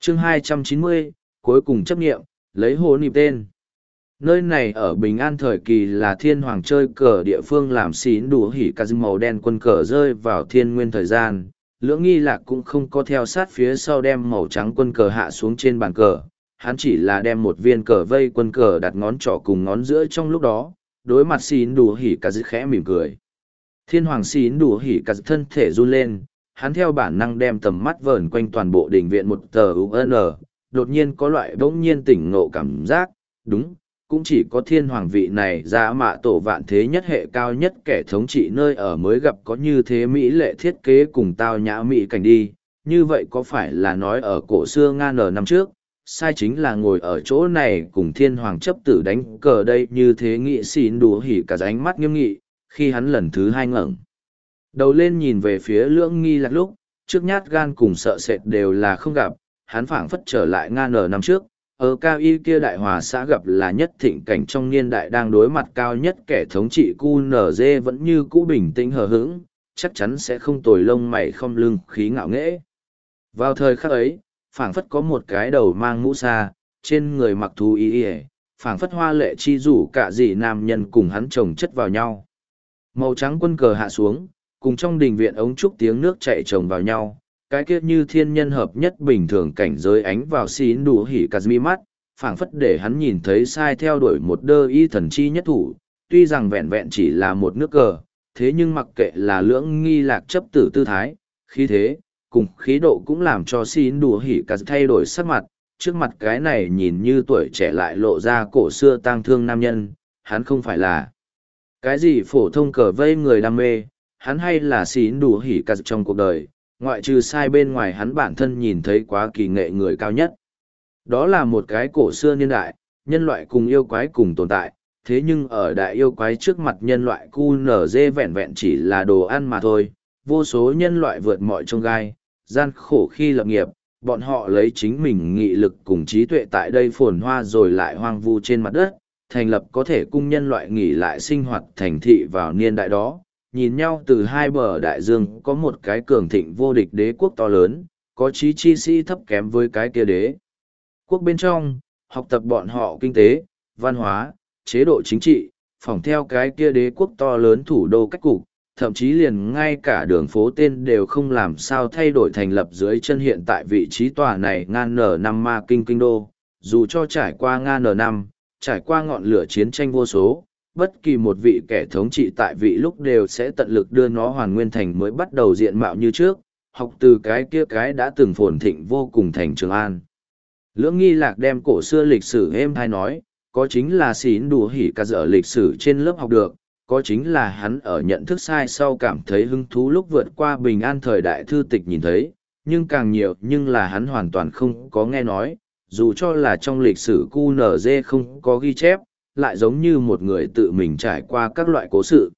chương 290, cuối cùng chấp nghiệm, lấy hồ nịp tên. Nơi này ở Bình An thời kỳ là thiên hoàng chơi cờ địa phương, làm xín đủ hỉ cà màu đen quân cờ rơi vào thiên nguyên thời gian. Lưỡng nghi lạc cũng không có theo sát phía sau đem màu trắng quân cờ hạ xuống trên bàn cờ. Hắn chỉ là đem một viên cờ vây quân cờ đặt ngón trỏ cùng ngón giữa trong lúc đó, đối mặt xín đủ hỉ cà khẽ mỉm cười. Thiên hoàng xín đủ hỉ cà thân thể run lên, hắn theo bản năng đem tầm mắt vờn quanh toàn bộ đình viện một tờ UN, đột nhiên có loại bỗng nhiên tỉnh ngộ cảm giác, đúng, cũng chỉ có thiên hoàng vị này ra mạ tổ vạn thế nhất hệ cao nhất kẻ thống trị nơi ở mới gặp có như thế mỹ lệ thiết kế cùng tao nhã mỹ cảnh đi, như vậy có phải là nói ở cổ xưa Nga nở năm trước, sai chính là ngồi ở chỗ này cùng thiên hoàng chấp tử đánh cờ đây, như thế nghị xỉn đủ hỉ cả ánh mắt nghiêm nghị, khi hắn lần thứ hai ngẩng đầu lên nhìn về phía lưỡng nghi lạc lúc, trước nhát gan cùng sợ sệt đều là không gặp, hắn phảng phất trở lại Nga nở năm trước. Ở cao y kia đại hòa xã gặp là nhất thịnh cảnh trong niên đại đang đối mặt cao nhất kẻ thống trị QNZ vẫn như cũ bình tĩnh hờ hững, chắc chắn sẽ không tồi lông mày không lưng khí ngạo nghễ. Vào thời khắc ấy, phảng phất có một cái đầu mang mũ sa, trên người mặc thú y phảng phất hoa lệ chi rủ cả dị nam nhân cùng hắn chồng chất vào nhau. Màu trắng quân cờ hạ xuống, cùng trong đình viện ống trúc tiếng nước chảy chồng vào nhau. Cái kia như thiên nhân hợp nhất bình thường cảnh giới ánh vào xín đủ hỉ cà mi mắt, phảng phất để hắn nhìn thấy sai theo đuổi một đơ y thần chi nhất thủ, tuy rằng vẹn vẹn chỉ là một nước cờ, thế nhưng mặc kệ là lưỡng nghi lạc chấp tử tư thái, khí thế, cùng khí độ cũng làm cho xín đủ hỉ cà thay đổi sắc mặt, trước mặt cái này nhìn như tuổi trẻ lại lộ ra cổ xưa tang thương nam nhân, hắn không phải là cái gì phổ thông cờ vây người đam mê, hắn hay là xín đủ hỉ cà trong cuộc đời. Ngoại trừ sai bên ngoài hắn bản thân nhìn thấy quá kỳ nghệ người cao nhất. Đó là một cái cổ xưa niên đại, nhân loại cùng yêu quái cùng tồn tại, thế nhưng ở đại yêu quái trước mặt nhân loại QNZ vẹn vẹn chỉ là đồ ăn mà thôi. Vô số nhân loại vượt mọi chông gai, gian khổ khi lập nghiệp, bọn họ lấy chính mình nghị lực cùng trí tuệ tại đây phồn hoa rồi lại hoang vu trên mặt đất, thành lập có thể cung nhân loại nghỉ lại sinh hoạt thành thị vào niên đại đó. Nhìn nhau từ hai bờ đại dương có một cái cường thịnh vô địch đế quốc to lớn, có chí chi sĩ thấp kém với cái kia đế quốc bên trong, học tập bọn họ kinh tế, văn hóa, chế độ chính trị, phỏng theo cái kia đế quốc to lớn thủ đô cách cục, thậm chí liền ngay cả đường phố tên đều không làm sao thay đổi thành lập dưới chân hiện tại vị trí tòa này ngan N5 ma kinh đô, dù cho trải qua ngan N5, trải qua ngọn lửa chiến tranh vô số. Bất kỳ một vị kẻ thống trị tại vị lúc đều sẽ tận lực đưa nó hoàn nguyên thành mới bắt đầu diện mạo như trước, học từ cái kia cái đã từng phồn thịnh vô cùng thành Trường An. Lưỡng nghi lạc đem cổ xưa lịch sử êm hay nói, có chính là xín đủ hỉ cả dở lịch sử trên lớp học được, có chính là hắn ở nhận thức sai sau cảm thấy hứng thú lúc vượt qua Bình An thời đại thư tịch nhìn thấy, nhưng càng nhiều nhưng là hắn hoàn toàn không có nghe nói, dù cho là trong lịch sử QNZ không có ghi chép, lại giống như một người tự mình trải qua các loại cố sự.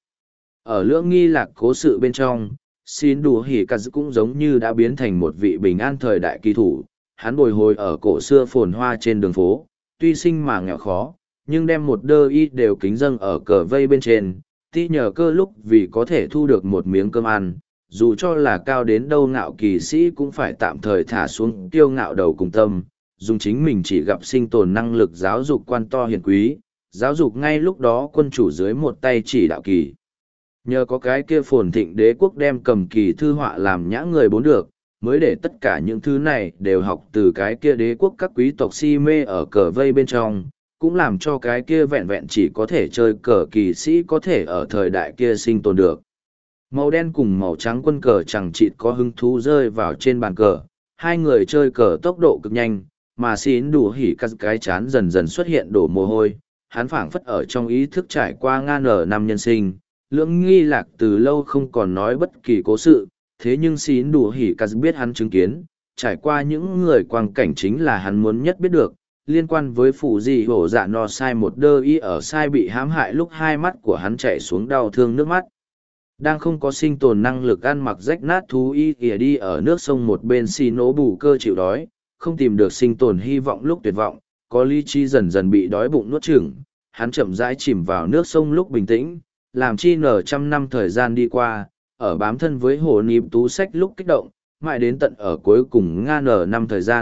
Ở lưỡng nghi lạc cố sự bên trong, xin đủ hỉ cà cũng giống như đã biến thành một vị Bình An thời đại kỳ thủ, hắn bồi hồi ở cổ xưa phồn hoa trên đường phố, tuy sinh mà nghèo khó, nhưng đem một đơ y đều kính dâng ở cờ vây bên trên, ti nhờ cơ lúc vì có thể thu được một miếng cơm ăn, dù cho là cao đến đâu ngạo kỳ sĩ cũng phải tạm thời thả xuống kiêu ngạo đầu cùng tâm, dùng chính mình chỉ gặp sinh tồn năng lực giáo dục quan to hiền quý, giáo dục ngay lúc đó quân chủ dưới một tay chỉ đạo kỳ. Nhờ có cái kia phồn thịnh đế quốc đem cầm kỳ thư họa làm nhã người bốn được, mới để tất cả những thứ này đều học từ cái kia đế quốc các quý tộc si mê ở cờ vây bên trong, cũng làm cho cái kia vẹn vẹn chỉ có thể chơi cờ kỳ sĩ có thể ở thời đại kia sinh tồn được. Màu đen cùng màu trắng quân cờ chẳng chịt có hứng thú rơi vào trên bàn cờ, hai người chơi cờ tốc độ cực nhanh, mà xin đủ hỉ các cái chán dần dần xuất hiện đổ mồ hôi, hắn phảng phất ở trong ý thức trải qua ngan ở năm nhân sinh, lưỡng nghi lạc từ lâu không còn nói bất kỳ cố sự, thế nhưng xin đủ hỉ cả biết hắn chứng kiến, trải qua những người quang cảnh chính là hắn muốn nhất biết được, liên quan với phụ gì hổ dạ no sai một đơ y ở sai bị hãm hại lúc hai mắt của hắn chảy xuống đau thương nước mắt. Đang không có sinh tồn năng lực ăn mặc rách nát thú y kìa đi ở nước sông một bên xì nổ bù cơ chịu đói, không tìm được sinh tồn hy vọng lúc tuyệt vọng, có lý trí dần dần bị đói bụng nuốt chửng, hắn chậm rãi chìm vào nước sông lúc bình tĩnh, làm chi nở trăm năm thời gian đi qua, ở bám thân với hồ nịp tú sách lúc kích động, mãi đến tận ở cuối cùng nga nở năm thời gian,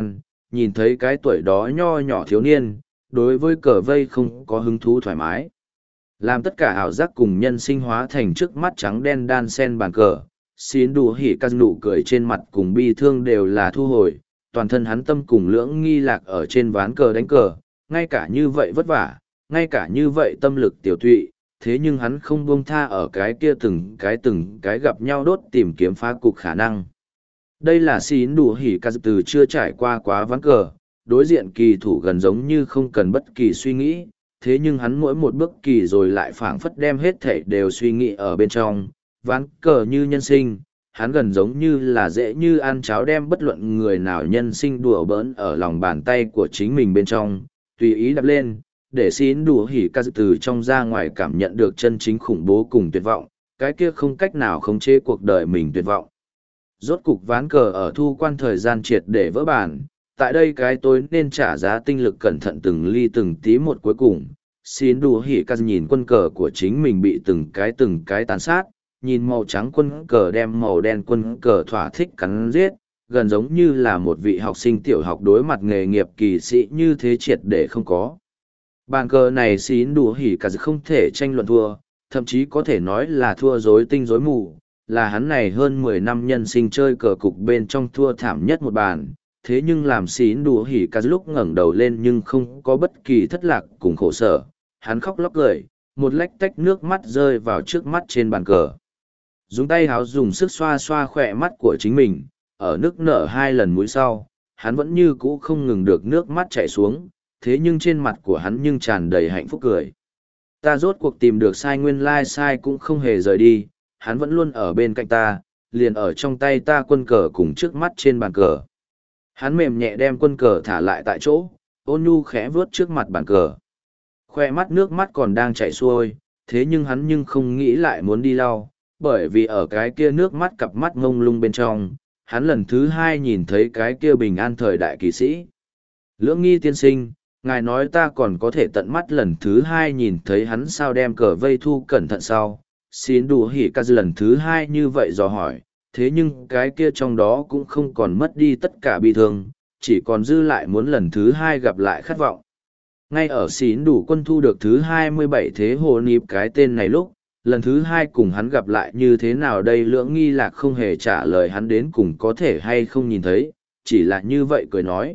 nhìn thấy cái tuổi đó nho nhỏ thiếu niên, đối với cờ vây không có hứng thú thoải mái. Làm tất cả ảo giác cùng nhân sinh hóa thành trước mắt trắng đen đan sen bàn cờ, xin đủ hỉ các nụ cười trên mặt cùng bi thương đều là thu hồi, toàn thân hắn tâm cùng lưỡng nghi lạc ở trên ván cờ đánh cờ, ngay cả như vậy vất vả, ngay cả như vậy tâm lực tiểu thụy, thế nhưng hắn không buông tha ở cái kia từng cái gặp nhau đốt tìm kiếm phá cục khả năng. Đây là xin đủ hỉ các từ chưa trải qua quá ván cờ, đối diện kỳ thủ gần giống như không cần bất kỳ suy nghĩ, thế nhưng hắn mỗi một bước kỳ rồi lại phảng phất đem hết thảy đều suy nghĩ ở bên trong, ván cờ như nhân sinh, hắn gần giống như là dễ như ăn cháo đem bất luận người nào nhân sinh đùa bỡn ở lòng bàn tay của chính mình bên trong, tùy ý đập lên, để xin đủ hỉ ca từ trong ra ngoài cảm nhận được chân chính khủng bố cùng tuyệt vọng, cái kia không cách nào khống chế cuộc đời mình tuyệt vọng. Rốt cục ván cờ ở thu quan thời gian triệt để vỡ bàn, tại đây cái tôi nên trả giá tinh lực cẩn thận từng ly từng tí một cuối cùng. Xin đủ hỉ ca nhìn quân cờ của chính mình bị từng cái tàn sát, nhìn màu trắng quân cờ đem màu đen quân cờ thỏa thích cắn giết, gần giống như là một vị học sinh tiểu học đối mặt nghề nghiệp kỳ sĩ như thế triệt để không có. Bàn cờ này xin đủ hỉ ca không thể tranh luận thua, thậm chí có thể nói là thua rối tinh rối mù, là hắn này hơn 10 năm nhân sinh chơi cờ cục bên trong thua thảm nhất một bàn. Thế nhưng làm xín đủ hỉ ca lúc ngẩng đầu lên nhưng không có bất kỳ thất lạc cùng khổ sở, hắn khóc lóc cười, một lách tách nước mắt rơi vào trước mắt trên bàn cờ. Dùng tay háo dùng sức xoa xoa khỏe mắt của chính mình, ở nước nở 2 lần mũi sau, hắn vẫn như cũ không ngừng được nước mắt chảy xuống, thế nhưng trên mặt của hắn nhưng tràn đầy hạnh phúc cười. Ta rốt cuộc tìm được sai nguyên lai sai cũng không hề rời đi, hắn vẫn luôn ở bên cạnh ta, liền ở trong tay ta quân cờ cùng trước mắt trên bàn cờ. Hắn mềm nhẹ đem quân cờ thả lại tại chỗ, ôn nhu khẽ vuốt trước mặt bàn cờ. Khoe mắt nước mắt còn đang chảy xuôi, thế nhưng hắn nhưng không nghĩ lại muốn đi lau, bởi vì ở cái kia nước mắt cặp mắt ngông lung bên trong, hắn lần thứ 2 nhìn thấy cái kia bình an thời đại kỳ sĩ. Lưỡng nghi tiên sinh, ngài nói ta còn có thể tận mắt lần thứ 2 nhìn thấy hắn sao đem cờ vây thu cẩn thận sau, xin đủ hỉ ca lần thứ 2 như vậy dò hỏi, thế nhưng cái kia trong đó cũng không còn mất đi tất cả bi thương, chỉ còn dư lại muốn lần thứ 2 gặp lại khát vọng. Ngay ở xín đủ quân thu được thứ 27 thế hồ nịp cái tên này lúc, lần thứ 2 cùng hắn gặp lại như thế nào đây lưỡng nghi lạc không hề trả lời hắn đến cùng có thể hay không nhìn thấy, chỉ là như vậy cười nói.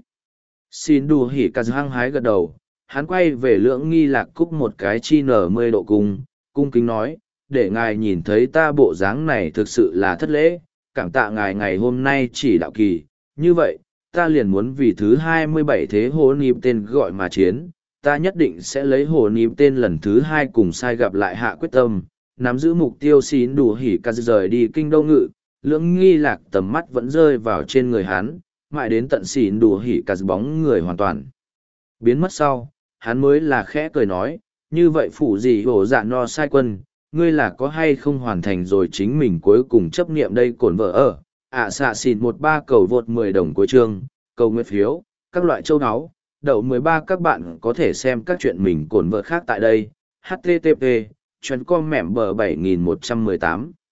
Xín đủ hỉ ca hăng hái gật đầu, hắn quay về lưỡng nghi lạc cúc một cái chi nở 10 độ cung kính nói, để ngài nhìn thấy ta bộ dáng này thực sự là thất lễ, cảm tạ ngài ngày hôm nay chỉ đạo kỳ, như vậy, ta liền muốn vì thứ 27 thế hồ nịp tên gọi mà chiến, ta nhất định sẽ lấy hồ nịp tên lần thứ 2 cùng sai gặp lại hạ quyết tâm, nắm giữ mục tiêu xín đủ hỉ ca rời đi kinh đô ngự, lưỡng nghi lạc tầm mắt vẫn rơi vào trên người hắn, mãi đến tận xín đủ hỉ ca bóng người hoàn toàn biến mất sau, hắn mới là khẽ cười nói, như vậy phủ gì hổ dạ no sai quân, ngươi là có hay không hoàn thành rồi chính mình cuối cùng chấp niệm đây cổn vợ ở, xạ xịn 13 cầu vượt 10 đồng cuối chương, cầu nguyện phiếu, các loại châu áo, đậu 13 các bạn có thể xem các chuyện mình cổn vợ khác tại đây, http, chuyến com mẻm bờ 7118.